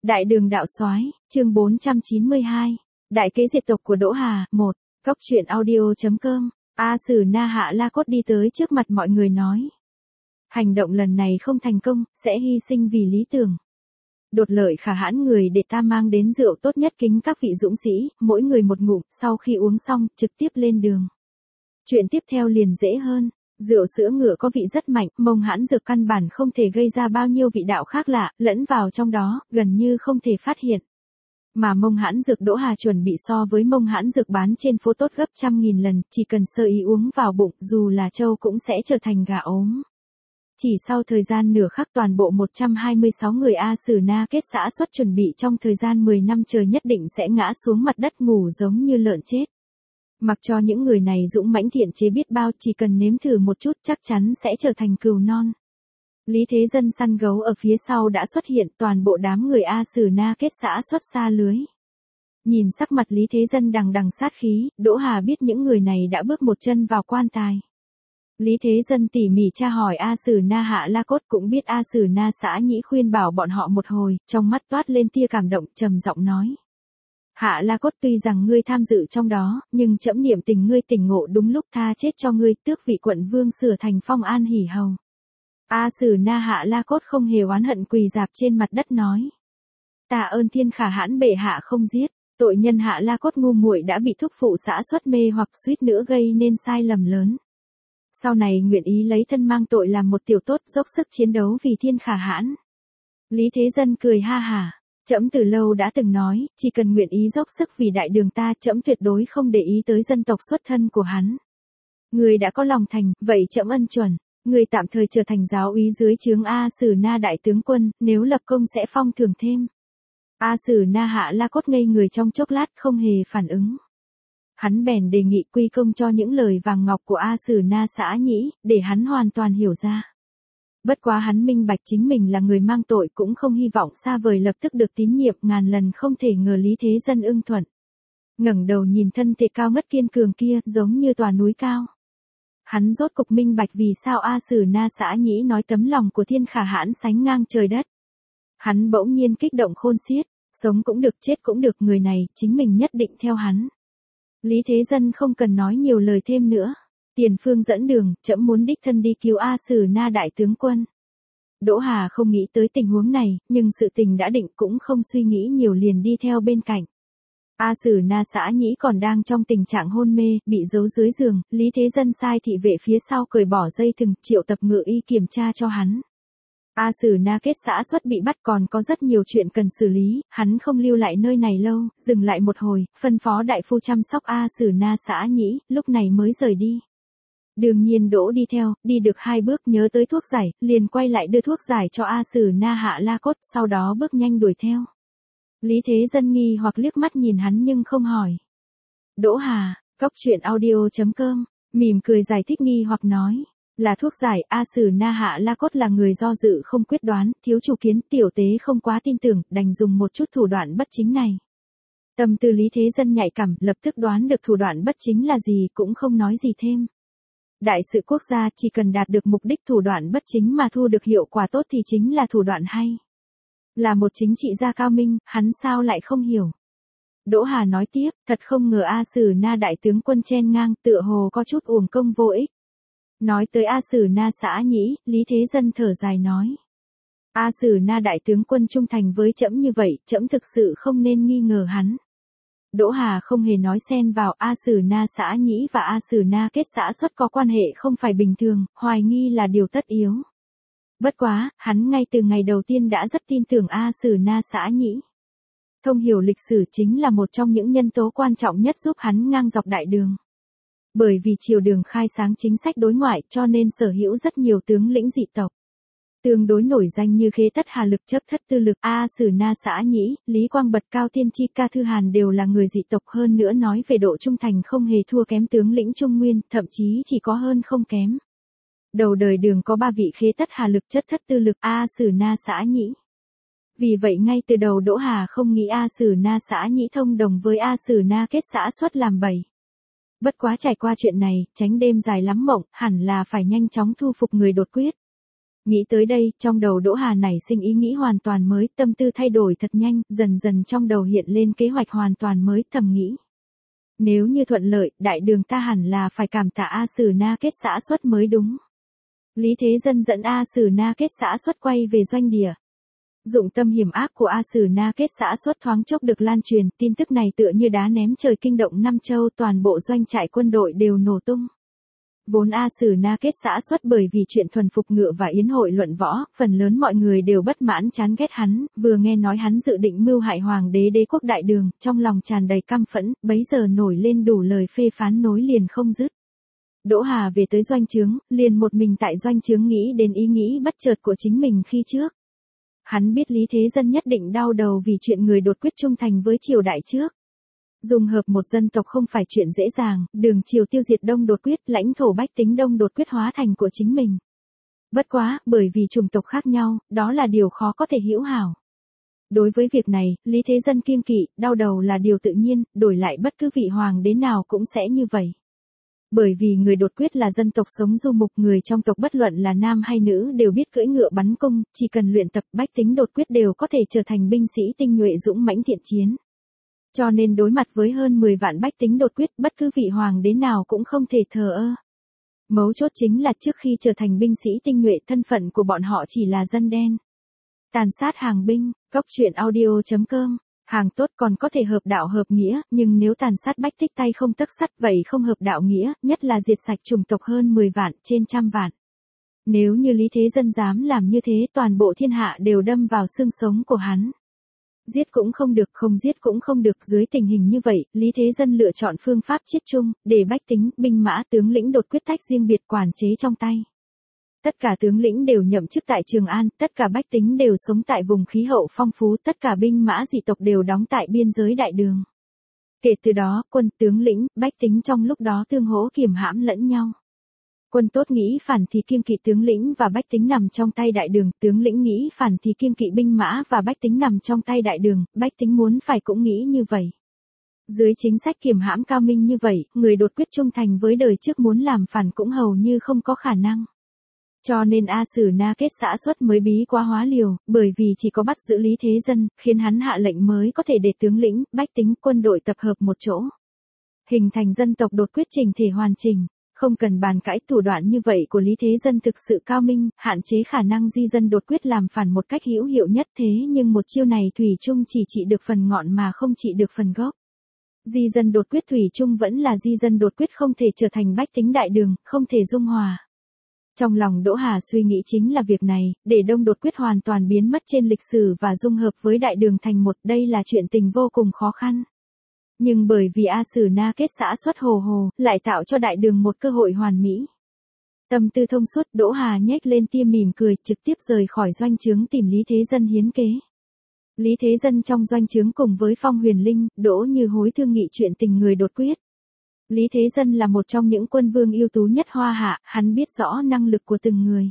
Đại đường đạo soái, chương 492. Đại kế diệt tộc của Đỗ Hà, 1. Góc truyện audio.com. A Sử Na Hạ La Cốt đi tới trước mặt mọi người nói. Hành động lần này không thành công, sẽ hy sinh vì lý tưởng. Đột lợi khả hãn người để ta mang đến rượu tốt nhất kính các vị dũng sĩ, mỗi người một ngụm, sau khi uống xong, trực tiếp lên đường. Chuyện tiếp theo liền dễ hơn. Rượu sữa ngựa có vị rất mạnh, mông hãn dược căn bản không thể gây ra bao nhiêu vị đạo khác lạ, lẫn vào trong đó, gần như không thể phát hiện. Mà mông hãn dược Đỗ Hà chuẩn bị so với mông hãn dược bán trên phố tốt gấp 100.000 lần, chỉ cần sơ ý uống vào bụng, dù là trâu cũng sẽ trở thành gà ốm. Chỉ sau thời gian nửa khắc toàn bộ 126 người A Sử Na kết xã xuất chuẩn bị trong thời gian 10 năm trời nhất định sẽ ngã xuống mặt đất ngủ giống như lợn chết. Mặc cho những người này dũng mãnh thiện chế biết bao, chỉ cần nếm thử một chút chắc chắn sẽ trở thành cừu non. Lý Thế Dân săn gấu ở phía sau đã xuất hiện, toàn bộ đám người A Sử Na kết xã xuất xa lưới. Nhìn sắc mặt Lý Thế Dân đằng đằng sát khí, Đỗ Hà biết những người này đã bước một chân vào quan tài. Lý Thế Dân tỉ mỉ tra hỏi A Sử Na Hạ La Cốt, cũng biết A Sử Na xã nhĩ khuyên bảo bọn họ một hồi, trong mắt toát lên tia cảm động, trầm giọng nói. Hạ La Cốt, tuy rằng ngươi tham dự trong đó, nhưng trẫm niệm tình ngươi tỉnh ngộ đúng lúc, tha chết cho ngươi, tước vị quận vương sửa thành phong an hỉ hầu. A Sử Na Hạ La Cốt không hề oán hận, quỳ rạp trên mặt đất nói. Tạ ơn thiên khả hãn bệ hạ không giết, tội nhân Hạ La Cốt ngu muội đã bị thúc phụ xã xuất mê hoặc suýt nữa gây nên sai lầm lớn. Sau này nguyện ý lấy thân mang tội làm một tiểu tốt, dốc sức chiến đấu vì thiên khả hãn. Lý Thế Dân cười ha hả. Trẫm từ lâu đã từng nói, chỉ cần nguyện ý dốc sức vì đại đường ta, trẫm tuyệt đối không để ý tới dân tộc xuất thân của hắn. Người đã có lòng thành, vậy trẫm ân chuẩn. Người tạm thời trở thành giáo úy dưới trướng A Sử Na đại tướng quân, nếu lập công sẽ phong thưởng thêm. A Sử Na Hạ La Cốt ngây người trong chốc lát không hề phản ứng. Hắn bèn đề nghị quy công cho những lời vàng ngọc của A Sử Na xã nhĩ, để hắn hoàn toàn hiểu ra. Bất quá hắn minh bạch chính mình là người mang tội, cũng không hy vọng xa vời lập tức được tín nhiệm, ngàn lần không thể ngờ Lý Thế Dân ưng thuận. Ngẩng đầu nhìn thân thể cao ngất kiên cường kia, giống như tòa núi cao. Hắn rốt cục minh bạch vì sao A Sử Na xã nhĩ nói tấm lòng của thiên khả hãn sánh ngang trời đất. Hắn bỗng nhiên kích động khôn xiết, sống cũng được chết cũng được, người này, chính mình nhất định theo hắn. Lý Thế Dân không cần nói nhiều lời thêm nữa. Tiền phương dẫn đường, trẫm muốn đích thân đi cứu A Sử Na đại tướng quân. Đỗ Hà không nghĩ tới tình huống này, nhưng sự tình đã định, cũng không suy nghĩ nhiều liền đi theo bên cạnh. A Sử Na xã nhĩ còn đang trong tình trạng hôn mê, bị giấu dưới giường, Lý Thế Dân sai thị vệ phía sau cởi bỏ dây thừng, triệu tập ngự y kiểm tra cho hắn. A Sử Na kết xã xuất bị bắt, còn có rất nhiều chuyện cần xử lý, hắn không lưu lại nơi này lâu, dừng lại một hồi, phân phó đại phu chăm sóc A Sử Na xã nhĩ, lúc này mới rời đi. Đương nhiên Đỗ đi theo, đi được 2 bước nhớ tới thuốc giải, liền quay lại đưa thuốc giải cho A Sử Na Hạ La Cốt, sau đó bước nhanh đuổi theo. Lý Thế Dân nghi hoặc liếc mắt nhìn hắn nhưng không hỏi. Đỗ Hà, góc truyện audio.com, mỉm cười giải thích nghi hoặc nói. Là thuốc giải, A Sử Na Hạ La Cốt là người do dự không quyết đoán, thiếu chủ kiến, tiểu tế không quá tin tưởng, đành dùng một chút thủ đoạn bất chính này. Tâm tư Lý Thế Dân nhạy cảm, lập tức đoán được thủ đoạn bất chính là gì, cũng không nói gì thêm. Đại sự quốc gia chỉ cần đạt được mục đích, thủ đoạn bất chính mà thu được hiệu quả tốt thì chính là thủ đoạn hay. Là một chính trị gia cao minh, hắn sao lại không hiểu. Đỗ Hà nói tiếp, thật không ngờ A Sử Na đại tướng quân chen ngang, tựa hồ có chút uổng công vô ích. Nói tới A Sử Na xã nhĩ, Lý Thế Dân thở dài nói. A Sử Na đại tướng quân trung thành với trẫm như vậy, trẫm thực sự không nên nghi ngờ hắn. Đỗ Hà không hề nói xen vào. A Sử Na xã nhĩ và A Sử Na kết xã xuất có quan hệ không phải bình thường, hoài nghi là điều tất yếu. Bất quá, hắn ngay từ ngày đầu tiên đã rất tin tưởng A Sử Na xã nhĩ. Thông hiểu lịch sử chính là một trong những nhân tố quan trọng nhất giúp hắn ngang dọc đại đường. Bởi vì triều đường khai sáng chính sách đối ngoại, cho nên sở hữu rất nhiều tướng lĩnh dị tộc. Tương đối nổi danh như Khế Tất Hà Lực, Chấp Thất Tư Lực, A Sử Na xã nhĩ, Lý Quang Bật, Cao Tiên Chi, Ca Thư Hàn đều là người dị tộc, hơn nữa nói về độ trung thành không hề thua kém tướng lĩnh Trung Nguyên, thậm chí chỉ có hơn không kém. Đầu đời đường có 3 vị Khế Tất Hà Lực, Chấp Thất Tư Lực, A Sử Na xã nhĩ. Vì vậy ngay từ đầu Đỗ Hà không nghĩ A Sử Na xã nhĩ thông đồng với A Sử Na kết xã xuất làm bầy. Bất quá trải qua chuyện này, tránh đêm dài lắm mộng, hẳn là phải nhanh chóng thu phục người đột quyết. Nghĩ tới đây, trong đầu Đỗ Hà nảy sinh ý nghĩ hoàn toàn mới, tâm tư thay đổi thật nhanh, dần dần trong đầu hiện lên kế hoạch hoàn toàn mới, thầm nghĩ. Nếu như thuận lợi, đại đường ta hẳn là phải cảm tạ A Sử Na kết xã xuất mới đúng. Lý Thế Dân dẫn A Sử Na kết xã xuất quay về doanh địa. Dụng tâm hiểm ác của A Sử Na kết xã xuất thoáng chốc được lan truyền, tin tức này tựa như đá ném trời kinh động năm châu, toàn bộ doanh trại quân đội đều nổ tung. Vốn A Sử Na kết xã xuất bởi vì chuyện thuần phục ngựa và yến hội luận võ, phần lớn mọi người đều bất mãn chán ghét hắn, vừa nghe nói hắn dự định mưu hại hoàng đế đế quốc đại đường, trong lòng tràn đầy căm phẫn, bấy giờ nổi lên đủ lời phê phán nối liền không dứt. Đỗ Hà về tới doanh trướng, liền một mình tại doanh trướng nghĩ đến ý nghĩ bất chợt của chính mình khi trước. Hắn biết Lý Thế Dân nhất định đau đầu vì chuyện người đột quyết trung thành với triều đại trước. Dung hợp một dân tộc không phải chuyện dễ dàng, đường triều tiêu diệt Đông đột quyết, lãnh thổ bách tính Đông đột quyết hóa thành của chính mình. Bất quá, bởi vì chủng tộc khác nhau, đó là điều khó có thể hữu hảo. Đối với việc này, Lý Thế Dân kiêng kỵ, đau đầu là điều tự nhiên, đổi lại bất cứ vị hoàng đế nào cũng sẽ như vậy. Bởi vì người đột quyết là dân tộc sống du mục, người trong tộc bất luận là nam hay nữ đều biết cưỡi ngựa bắn cung, chỉ cần luyện tập bách tính đột quyết đều có thể trở thành binh sĩ tinh nhuệ dũng mãnh thiện chiến. Cho nên đối mặt với hơn 10 vạn bách tính đột quyết, bất cứ vị hoàng đế nào cũng không thể thờ ơ. Mấu chốt chính là trước khi trở thành binh sĩ tinh nhuệ, thân phận của bọn họ chỉ là dân đen. Tàn sát hàng binh, cóc truyện audio.com. Hàng tốt còn có thể hợp đạo hợp nghĩa, nhưng nếu tàn sát bách tích tay không tấc sắt vậy không hợp đạo nghĩa, nhất là diệt sạch chủng tộc hơn 10 vạn, trên trăm vạn. Nếu như Lý Thế Dân dám làm như thế, toàn bộ thiên hạ đều đâm vào xương sống của hắn. Giết cũng không được, không giết cũng không được, dưới tình hình như vậy, Lý Thế Dân lựa chọn phương pháp chiết chung, để bách tính, binh mã tướng lĩnh đột quyết tách riêng biệt quản chế trong tay. Tất cả tướng lĩnh đều nhậm chức tại Trường An, tất cả bách tính đều sống tại vùng khí hậu phong phú, tất cả binh mã dị tộc đều đóng tại biên giới đại đường. Kể từ đó, quân, tướng lĩnh, bách tính trong lúc đó tương hỗ kiềm hãm lẫn nhau. Quân tốt nghĩ phản thì kiêng kỵ tướng lĩnh và bách tính nằm trong tay đại đường, tướng lĩnh nghĩ phản thì kiêng kỵ binh mã và bách tính nằm trong tay đại đường, bách tính muốn phải cũng nghĩ như vậy. Dưới chính sách kiềm hãm cao minh như vậy, người đột quyết trung thành với đời trước muốn làm phản cũng hầu như không có khả năng. Cho nên A Sử Na kết xã xuất mới bí quá hóa liều, bởi vì chỉ có bắt giữ Lý Thế Dân, khiến hắn hạ lệnh mới có thể để tướng lĩnh, bách tính, quân đội tập hợp một chỗ. Hình thành dân tộc đột quyết chỉnh thể hoàn chỉnh. Không cần bàn cãi, thủ đoạn như vậy của Lý Thế Dân thực sự cao minh, hạn chế khả năng di dân đột quyết làm phản một cách hữu hiệu nhất, thế nhưng một chiêu này thủy chung chỉ trị được phần ngọn mà không trị được phần gốc. Di dân đột quyết thủy chung vẫn là di dân đột quyết, không thể trở thành bách tính đại đường, không thể dung hòa. Trong lòng Đỗ Hà suy nghĩ chính là việc này, để Đông đột quyết hoàn toàn biến mất trên lịch sử và dung hợp với đại đường thành một, đây là chuyện tình vô cùng khó khăn. Nhưng bởi vì A Sử Na kết xã xuất hồ hồ, lại tạo cho đại đường một cơ hội hoàn mỹ. Tâm tư thông suốt, Đỗ Hà nhếch lên tia mỉm cười, trực tiếp rời khỏi doanh trướng tìm Lý Thế Dân hiến kế. Lý Thế Dân trong doanh trướng cùng với Phong Huyền Linh, Đỗ Như Hối thương nghị chuyện tình người đột quyết. Lý Thế Dân là một trong những quân vương ưu tú nhất Hoa Hạ, hắn biết rõ năng lực của từng người.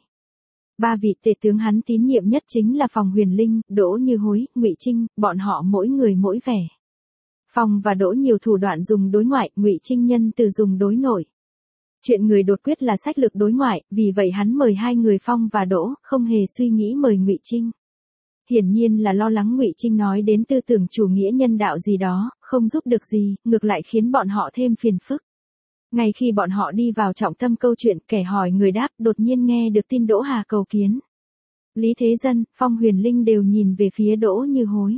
Ba vị tể tướng hắn tín nhiệm nhất chính là Phong Huyền Linh, Đỗ Như Hối, Ngụy Trinh, bọn họ mỗi người mỗi vẻ. Phong và Đỗ nhiều thủ đoạn dùng đối ngoại, Ngụy Trinh nhân từ dùng đối nội. Chuyện người đột quyết là sách lược đối ngoại, vì vậy hắn mời hai người Phong và Đỗ, không hề suy nghĩ mời Ngụy Trinh. Hiển nhiên là lo lắng Ngụy Trinh nói đến tư tưởng chủ nghĩa nhân đạo gì đó, không giúp được gì, ngược lại khiến bọn họ thêm phiền phức. Ngay khi bọn họ đi vào trọng tâm câu chuyện, kẻ hỏi người đáp, đột nhiên nghe được tin Đỗ Hà cầu kiến. Lý Thế Dân, Phong Huyền Linh đều nhìn về phía Đỗ Như Hối.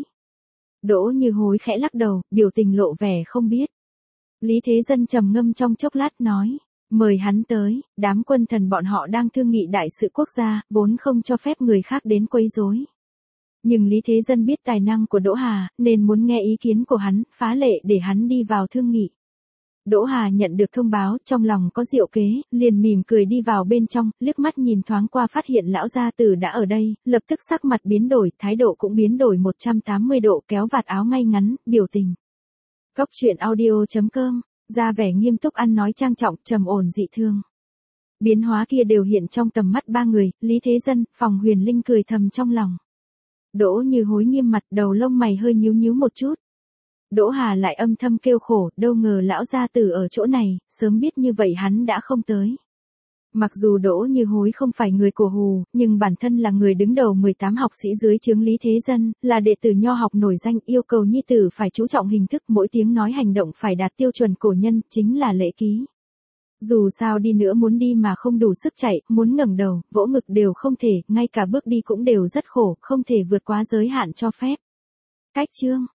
Đỗ Như Hối khẽ lắc đầu, biểu tình lộ vẻ không biết. Lý Thế Dân trầm ngâm trong chốc lát nói, mời hắn tới, đám quân thần bọn họ đang thương nghị đại sự quốc gia, vốn không cho phép người khác đến quấy rối. Nhưng Lý Thế Dân biết tài năng của Đỗ Hà, nên muốn nghe ý kiến của hắn, phá lệ để hắn đi vào thương nghị. Đỗ Hà nhận được thông báo, trong lòng có diệu kế, liền mỉm cười đi vào bên trong, liếc mắt nhìn thoáng qua phát hiện lão gia tử đã ở đây, lập tức sắc mặt biến đổi, thái độ cũng biến đổi 180 độ, kéo vạt áo ngay ngắn, biểu tình. Cóc truyện audio.com, ra vẻ nghiêm túc, ăn nói trang trọng, trầm ổn dị thương. Biến hóa kia đều hiện trong tầm mắt ba người, Lý Thế Dân, Phong Huyền Linh cười thầm trong lòng. Đỗ Như Hối nghiêm mặt, đầu lông mày hơi nhíu nhíu một chút. Đỗ Hà lại âm thầm kêu khổ, đâu ngờ lão gia tử ở chỗ này, sớm biết như vậy hắn đã không tới. Mặc dù Đỗ Như Hối không phải người của Hù, nhưng bản thân là người đứng đầu 18 học sĩ dưới trướng Lý Thế Dân, là đệ tử nho học nổi danh, yêu cầu nhi tử phải chú trọng hình thức, mỗi tiếng nói hành động phải đạt tiêu chuẩn cổ nhân, chính là lễ ký. Dù sao đi nữa muốn đi mà không đủ sức chạy, muốn ngẩng đầu, vỗ ngực đều không thể, ngay cả bước đi cũng đều rất khổ, không thể vượt quá giới hạn cho phép. Cách chương